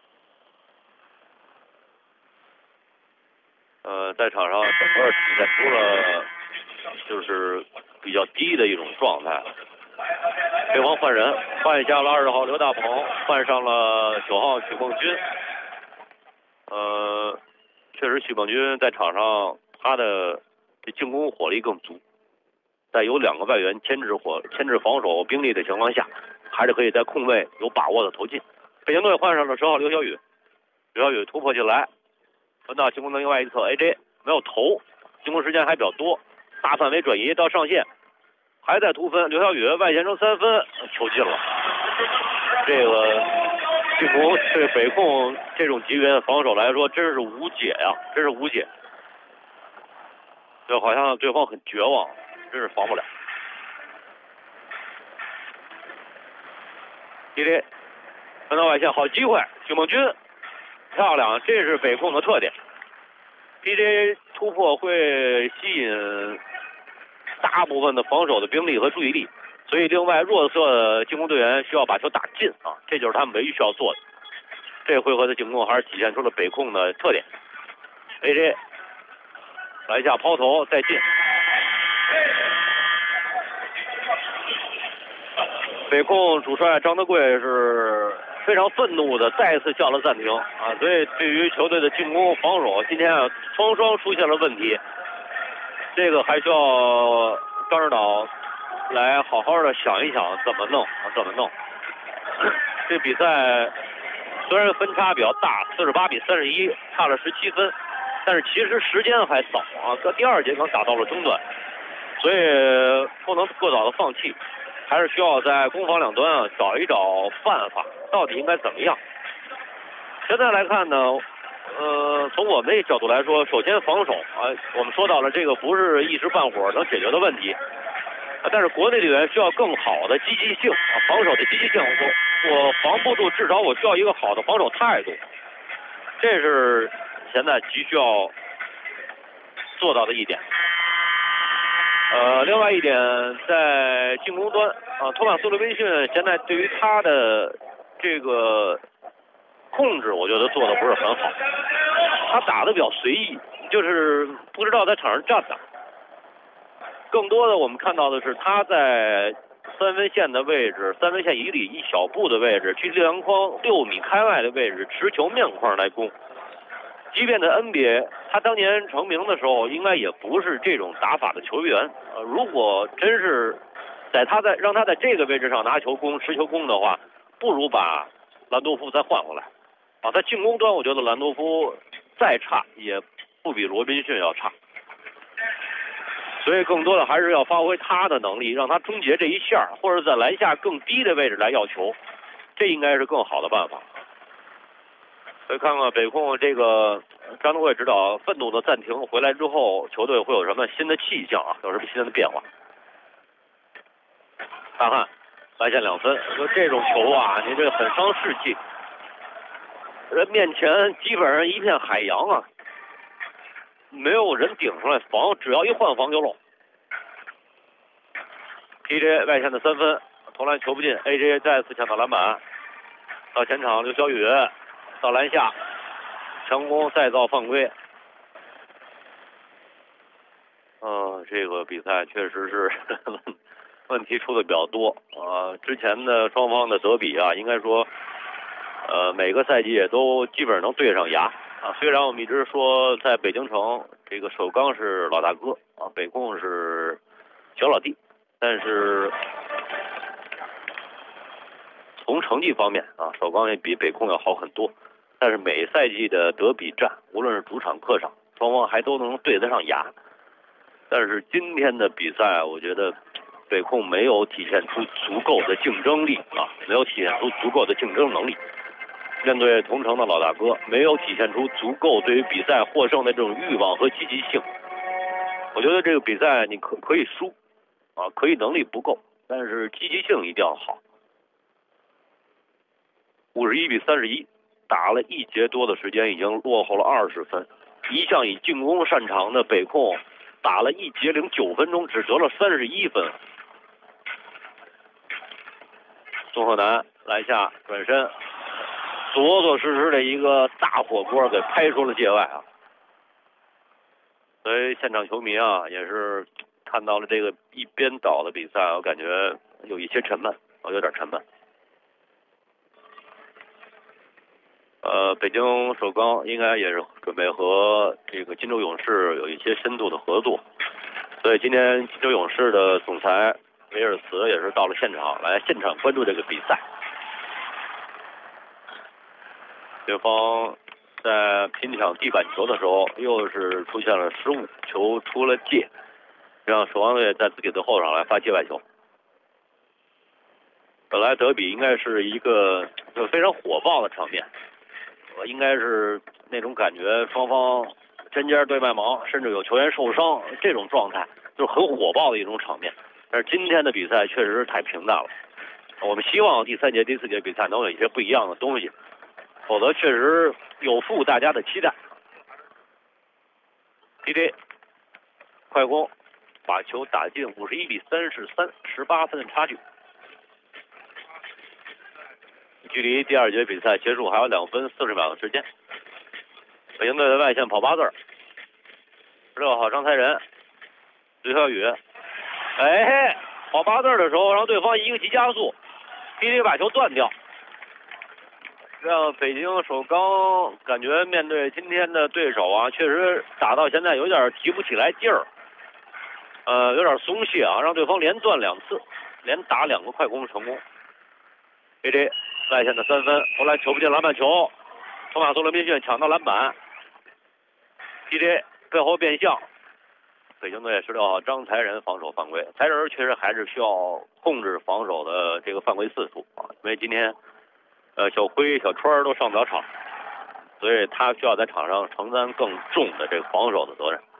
Speaker 4: 在场上整个体现出了就是比较低的一种状态。对方换人，换下了20号刘大鹏，换上了9号许梦军。确实许梦军在场上他的进攻火力更足，在有2个外援牵制防守兵力的情况下，还是可以在空位有把握的投进。北京队换上了10号刘晓宇，刘晓宇突破进来，传到进攻的另外一侧 ，AJ 没有投，进攻时间还比较多，大范围转移到上线，还在突分，刘晓宇外线中3分，球进了。这个进攻对北控这种级别的防守来说，真是无解呀，真是无解。就好像对方很绝望，真是防不了。TJ传到外线，好机会，许梦军漂亮，这是北控的特点。PJ 突破会吸引大部分的防守的兵力和注意力，所以另外弱侧的进攻队员需要把球打进啊，这就是他们唯一需要做的。这回合的进攻还是体现出了北控的特点。AJ 篮下抛投再进，北控主帅张德贵是非常愤怒的再次叫了暂停啊，所以对于球队的进攻防守今天双出现了问题，这个还需要张指导来好好的想一想怎么弄。这比赛虽然分差比较大，48比31，差了17分，但是其实时间还早啊，搁第2节刚打到了中段，所以不能过早的放弃，还是需要在攻防两端啊找一找办法，到底应该怎么样。现在来看呢，从我们这角度来说，首先防守啊，我们说到了这个不是一时半会儿能解决的问题，但是国内队员需要更好的积极性啊，防守的积极性。我防不住，至少我需要一个好的防守态度，这是现在急需要做到的一点。另外一点，在进攻端啊，托马斯·罗宾逊现在对于他的这个控制，我觉得做的不是很好。他打的比较随意，就是不知道在场上站哪。更多的我们看到的是他在3分线的位置，3分线以里一小步的位置，距离篮筐6米开外的位置持球面框来攻。即便在 NBA， 他当年成名的时候，应该也不是这种打法的球员。如果真是让他在这个位置上拿球攻、持球攻的话， 不如把兰多夫再换回来。啊，在进攻端，我觉得兰多夫再差也不比罗宾逊要差。所以更多的还是要发挥他的能力，让他终结这一下，或者在篮下更低的位置来要球，这应该是更好的办法。所以看看北控这个张德惠指导愤怒的暂停回来之后，球队会有什么新的气象啊？有什么新的变化？大汉来线2分，说这种球啊，你这很伤士气。人面前基本上一片海洋啊。没有人顶出来防，只要一换防就漏。TJ 外线的3分，投篮球不进 ，AJ 再次抢到篮板，到前场刘晓宇到篮下，强攻再造犯规。这个比赛确实是问题出的比较多啊。之前的双方的德比啊，应该说，每个赛季也都基本上能对上牙。啊，虽然我们一直说在北京城这个首钢是老大哥啊，北控是小老弟，但是从成绩方面啊，首钢也比北控要好很多。但是每赛季的德比战，无论是主场客场，双方还都能对得上牙。但是今天的比赛，我觉得北控没有体现出足够的竞争力啊，没有体现出足够的竞争能力。面对同城的老大哥，没有体现出足够对于比赛获胜的这种欲望和积极性。我觉得这个比赛你可以输，啊，可以能力不够，但是积极性一定要好。51-31，打了1节多的时间，已经落后了20分。一向以进攻擅长的北控，打了1节09分钟，只得了31分。宋鹤南篮下转身。着着实实的一个大火锅给拍出了界外啊！所以现场球迷啊也是看到了这个一边倒的比赛，我感觉有一些沉闷，有点沉闷。北京首钢应该也是准备和这个金州勇士有一些深度的合作，所以今天金州勇士的总裁威尔茨也是到了现场来现场关注这个比赛。对方在拼抢地板球的时候，又是出现了失误，球出了界，让守望队在自己的后场来发界外球。本来德比应该是一个就非常火爆的场面，应该是那种感觉，双方针尖对麦芒，甚至有球员受伤，这种状态就是很火爆的一种场面。但是今天的比赛确实是太平淡了，我们希望第3节、第4节比赛能有一些不一样的东西。否则确实有负大家的期待。TJ 快攻把球打进，51-33， 18分的差距。距离第2节比赛结束还有2分40秒的时间。北京队的外线跑8个，16号张才仁，刘晓宇，跑8个的时候让对方一个急加速 ，TJ 把球断掉。让北京首钢感觉面对今天的对手啊，确实打到现在有点提不起来劲儿，有点松懈啊，让对方连断2次，连打2个快攻成功。AJ 外线的3分，后来球不进篮板球，托马斯罗宾逊抢到篮板 ，TJ 背后变向，北京队16号张才仁防守犯规，才仁确实还是需要控制防守的这个犯规次数啊，因为今天。小辉、小川都上不了场，所以他需要在场上承担更重的这个防守的责任。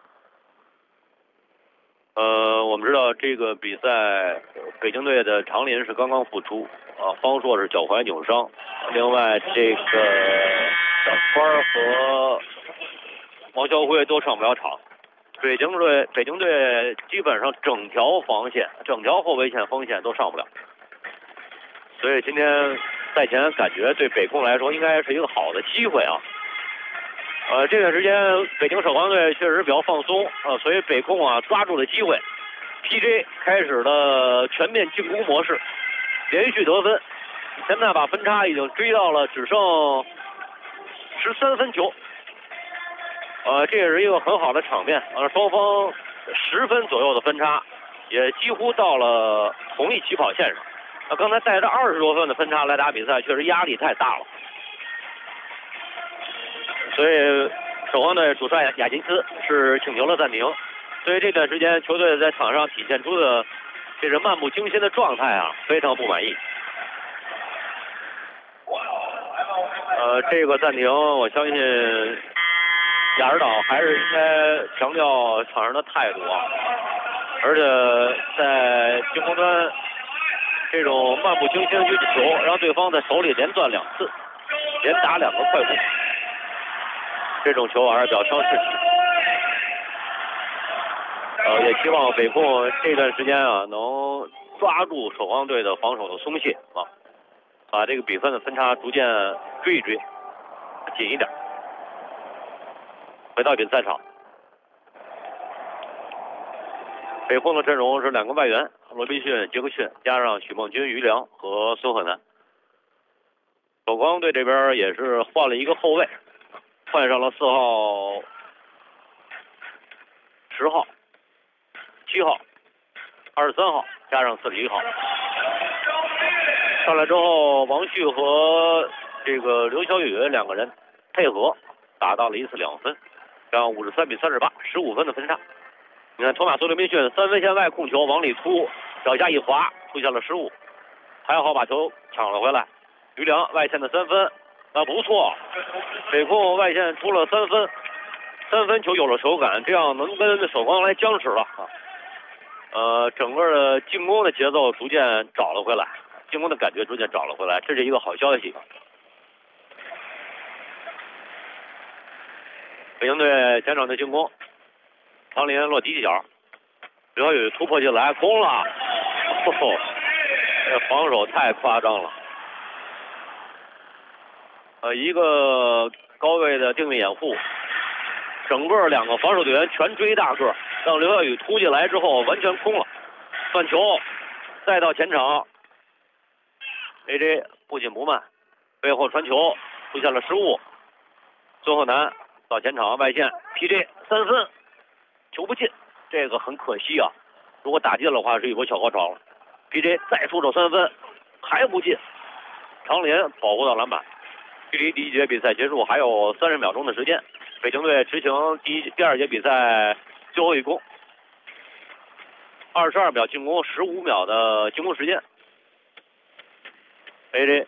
Speaker 4: 我们知道这个比赛，北京队的常林是刚刚复出啊，方硕是脚踝扭伤，另外这个小川和王晓辉都上不了场。北京队基本上整条防线、整条后卫线锋线都上不了，所以今天。赛前感觉对北控来说应该是一个好的机会啊。这段时间北京首钢队确实比较放松所以北控啊抓住了机会 ，TJ 开始了全面进攻模式，连续得分，现在把分差已经追到了只剩13分球。这也是一个很好的场面双方10分左右的分差，也几乎到了同一起跑线上。 刚才带着20多分的分差来打比赛，确实压力太大了。所以守望队主帅亚金斯是请求了暂停。所以这段时间球队在场上体现出的这是漫不经心的状态啊，非常不满意。这个暂停，我相信雅尔岛还是应该强调场上的态度啊，而且在进攻端这种漫不经心的运球，让对方在手里连断2次，连打2个快攻，这种球还是比较伤士气。也希望北控这段时间啊，能抓住守望队的防守的松懈啊，把这个比分的分差逐渐追一追，紧一点。回到比赛场，北控的阵容是2个外援，罗宾逊、杰克逊，加上许梦军、于良和孙鹤南。守光队这边也是换了一个后卫，换上了4号、10号、7号、23号，加上41号。上来之后，王旭和这个刘晓宇2个人配合，打到了1次2分，这样53比38，15分的分差。你看托马斯刘宾逊3分线外控球往里突，脚下一滑，出现了失误，还好把球抢了回来。于良外线的3分，不错，北控外线出了3分，3分球有了手感，这样能跟守光来僵持了啊。整个的进攻的节奏逐渐找了回来，进攻的感觉逐渐找了回来，这是一个好消息。北京队前场的进攻，唐林落底角，刘晓宇突破进来攻了，这防守太夸张了。一个高位的定位掩护，整个2个防守队员全追大个，让刘晓宇突进来之后完全空了，断球再到前场 ，AJ 不紧不慢，背后传球出现了失误，孙鹤南到前场外线 PJ 3分，球不进，这个很可惜啊，如果打进的话是一波小高潮了。PJ 再出手3分还不进，长林保护到篮板。距离第1节比赛结束还有30秒钟的时间，北京队执行第2节比赛最后一攻，22秒进攻，15秒的进攻时间。AJ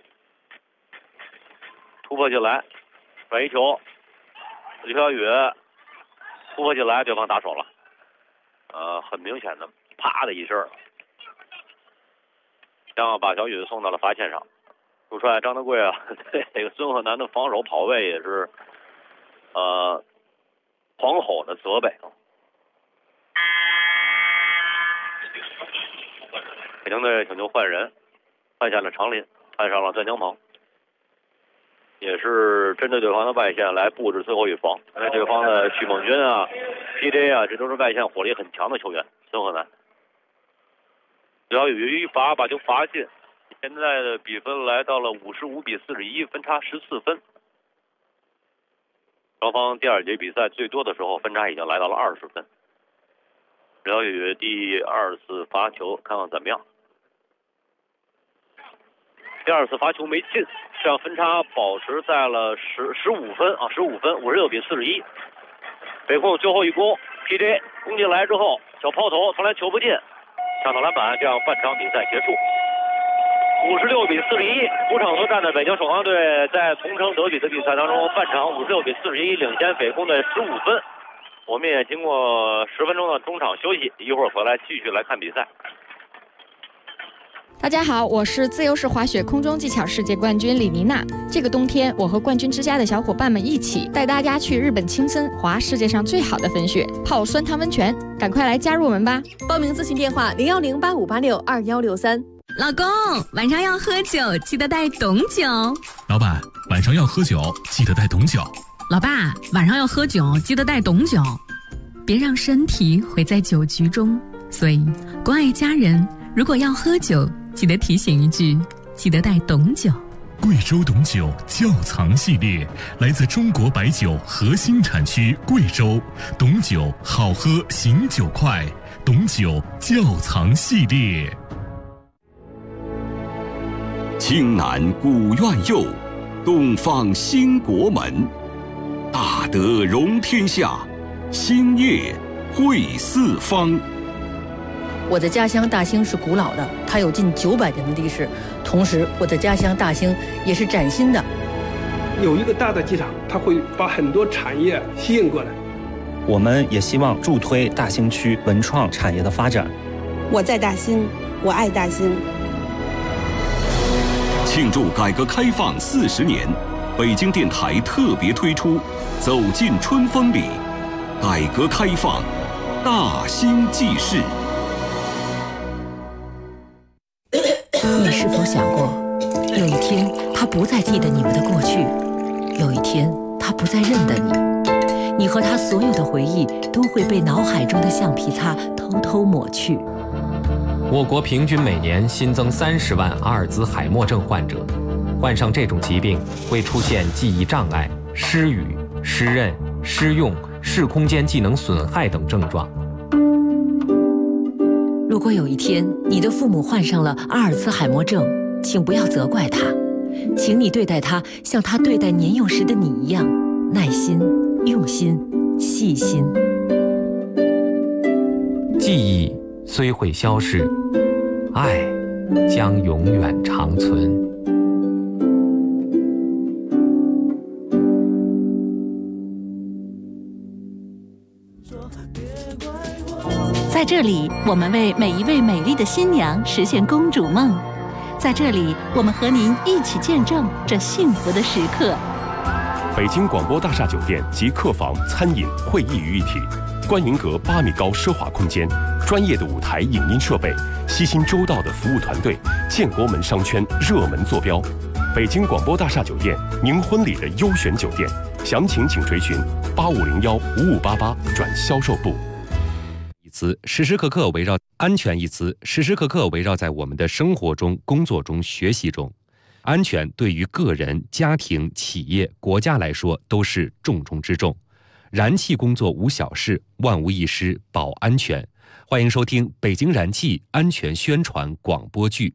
Speaker 4: 突破进来，转移球，刘晓宇突破进来，对方打手了，很明显的啪的一声，这样把小宇送到了罚线上。主帅张德贵啊，对这个孙鹤南的防守跑位也是狂吼的责备。北京队请求换人，换下了长林，换上了段江鹏，也是针对对方的外线来布置最后一防。因为对方的许梦军啊、PJ 啊，这都是外线火力很强的球员。孙鹤南，刘晓宇一罚把球罚进。现在的比分来到了55比41，分差14分。双方第2节比赛最多的时候，分差已经来到了20分。刘晓宇第2次罚球，看看怎么样。第2次罚球没进，这样分差保持在了15分啊，15分，56比41。北控最后一攻 ，PJ 攻进来之后，小抛投，从来球不进，抢到篮板，这样半场比赛结束。56比41，主场作战的北京守望队在同城德比的比赛当中，半场56比41领先北控队15分。我们也经过10分钟的中场休息，一会儿回来继续来看比赛。
Speaker 5: 大家好，我是自由式滑雪空中技巧世界冠军李妮娜。这个冬天，我和冠军之家的小伙伴们一起带大家去日本青森滑世界上最好的粉雪，泡酸汤温泉，赶快来加入我们吧！
Speaker 6: 报名咨询电话01085862163。
Speaker 7: 老公，晚上要喝酒，记得带董酒。
Speaker 8: 老板，晚上要喝酒，记得带董酒。
Speaker 7: 老爸，晚上要喝酒，记得带董酒。别让身体毁在酒局中。所以，关爱家人，如果要喝酒，记得提醒一句，记得带董酒。
Speaker 8: 贵州董酒窖藏系列，来自中国白酒核心产区贵州，董酒好喝醒酒快，董酒窖藏系列。
Speaker 9: 青南古院右，东方兴国门。大德容天下，兴业惠四方。
Speaker 10: 我的家乡大兴是古老的，它有近900年的历史。同时，我的家乡大兴也是崭新的。
Speaker 11: 有一个大的机场，它会把很多产业吸引过来。
Speaker 12: 我们也希望助推大兴区文创产业的发展。
Speaker 13: 我在大兴，我爱大兴。
Speaker 9: 庆祝改革开放40年，北京电台特别推出《走进春风里》，改革开放，大兴记事。
Speaker 14: 你是否想过，有一天他不再记得你们的过去，有一天他不再认得你，你和他所有的回忆都会被脑海中的橡皮擦偷偷抹去。
Speaker 15: 我国平均每年新增30万阿尔兹海默症患者，患上这种疾病会出现记忆障碍、失语、失认、失用、视空间技能损害等症状。
Speaker 14: 如果有一天你的父母患上了阿尔兹海默症，请不要责怪他，请你对待他像他对待年幼时的你一样，耐心、用心、细心。
Speaker 15: 记忆虽会消逝，爱将永远长存。
Speaker 16: 在这里，我们为每一位美丽的新娘实现公主梦。在这里，我们和您一起见证这幸福的时刻。
Speaker 17: 北京广播大厦酒店集客房、餐饮、会议于一体，观云阁8米高奢华空间，专业的舞台影音设备，悉心周到的服务团队，建国门商圈热门坐标。北京广播大厦酒店，您婚礼的优选酒店，详情请垂询85015588转销售部。
Speaker 18: 词时时刻刻围绕安全一词，时时刻刻围绕在我们的生活中、工作中、学习中。安全对于个人、家庭、企业、国家来说都是重中之重。燃气工作无小事，万无一失保安全。欢迎收听北京燃气安全宣传广播剧。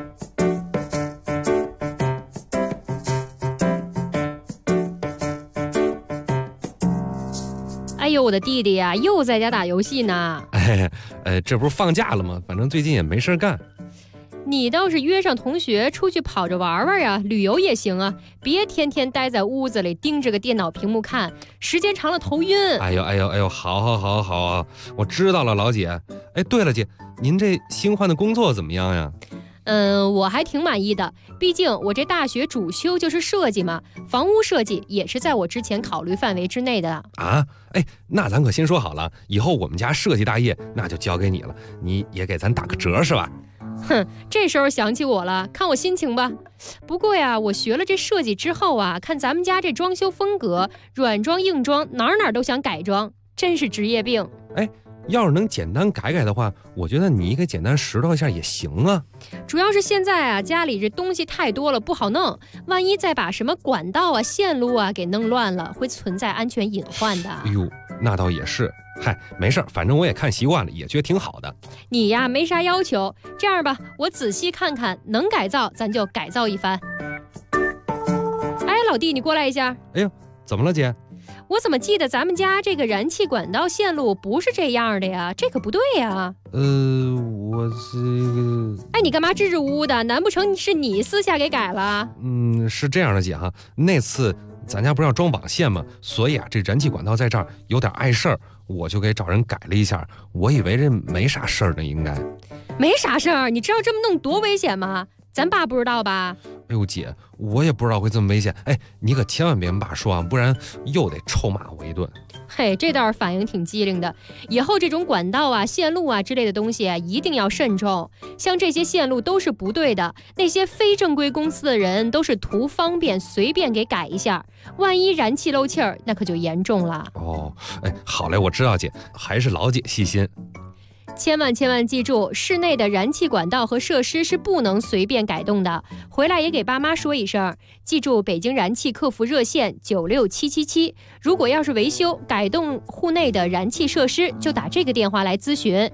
Speaker 19: 哎呦，我的弟弟呀，又在家打游戏呢。
Speaker 3: 这不是放假了吗？反正最近也没事干。
Speaker 19: 你倒是约上同学出去跑着玩玩呀，旅游也行啊，别天天待在屋子里盯着个电脑屏幕看，时间长了头晕。
Speaker 3: 哎呦，好，我知道了，老姐。哎，对了，姐，您这新换的工作怎么样呀？
Speaker 19: 我还挺满意的，毕竟我这大学主修就是设计嘛，房屋设计也是在我之前考虑范围之内的
Speaker 3: 啊。哎，那咱可先说好了，以后我们家设计大业那就交给你了，你也给咱打个折是吧？
Speaker 19: 哼，这时候想起我了，看我心情吧。不过呀，我学了这设计之后啊，看咱们家这装修风格，软装硬装哪都想改装，真是职业病。
Speaker 3: 哎，要是能简单改改的话，我觉得你给简单拾掇一下也行啊。
Speaker 19: 主要是现在啊，家里这东西太多了，不好弄，万一再把什么管道啊、线路啊给弄乱了，会存在安全隐患的。
Speaker 3: 哎呦，那倒也是。嗨，没事，反正我也看习惯了，也觉得挺好的。
Speaker 19: 你呀，没啥要求。这样吧，我仔细看看，能改造咱就改造一番。哎，老弟，你过来一下。
Speaker 3: 哎呦，怎么了，姐？
Speaker 19: 我怎么记得咱们家这个燃气管道线路不是这样的呀？这可不对呀。
Speaker 3: 我这个……
Speaker 19: 哎，你干嘛支支吾吾的？难不成是你私下给改了？
Speaker 3: 是这样的，姐哈，那次咱家不是要装绑线吗？所以啊，这燃气管道在这儿有点碍事儿，我就给找人改了一下。我以为这没啥事儿呢，应该
Speaker 19: 没啥事儿。你知道这么弄多危险吗？咱爸不知道吧？
Speaker 3: 哎呦，姐，我也不知道会这么危险。哎，你可千万别跟爸说啊，不然又得臭骂我一顿。
Speaker 19: 嘿，这倒是反应挺机灵的。以后这种管道啊、线路啊之类的东西啊，一定要慎重。像这些线路都是不对的，那些非正规公司的人都是图方便，随便给改一下。万一燃气漏气儿，那可就严重了。
Speaker 3: 哦，哎，好嘞，我知道姐，还是老姐细心。
Speaker 19: 千万记住，室内的燃气管道和设施是不能随便改动的。回来也给爸妈说一声，记住北京燃气客服热线96777。如果要是维修改动户内的燃气设施，就打这个电话来咨询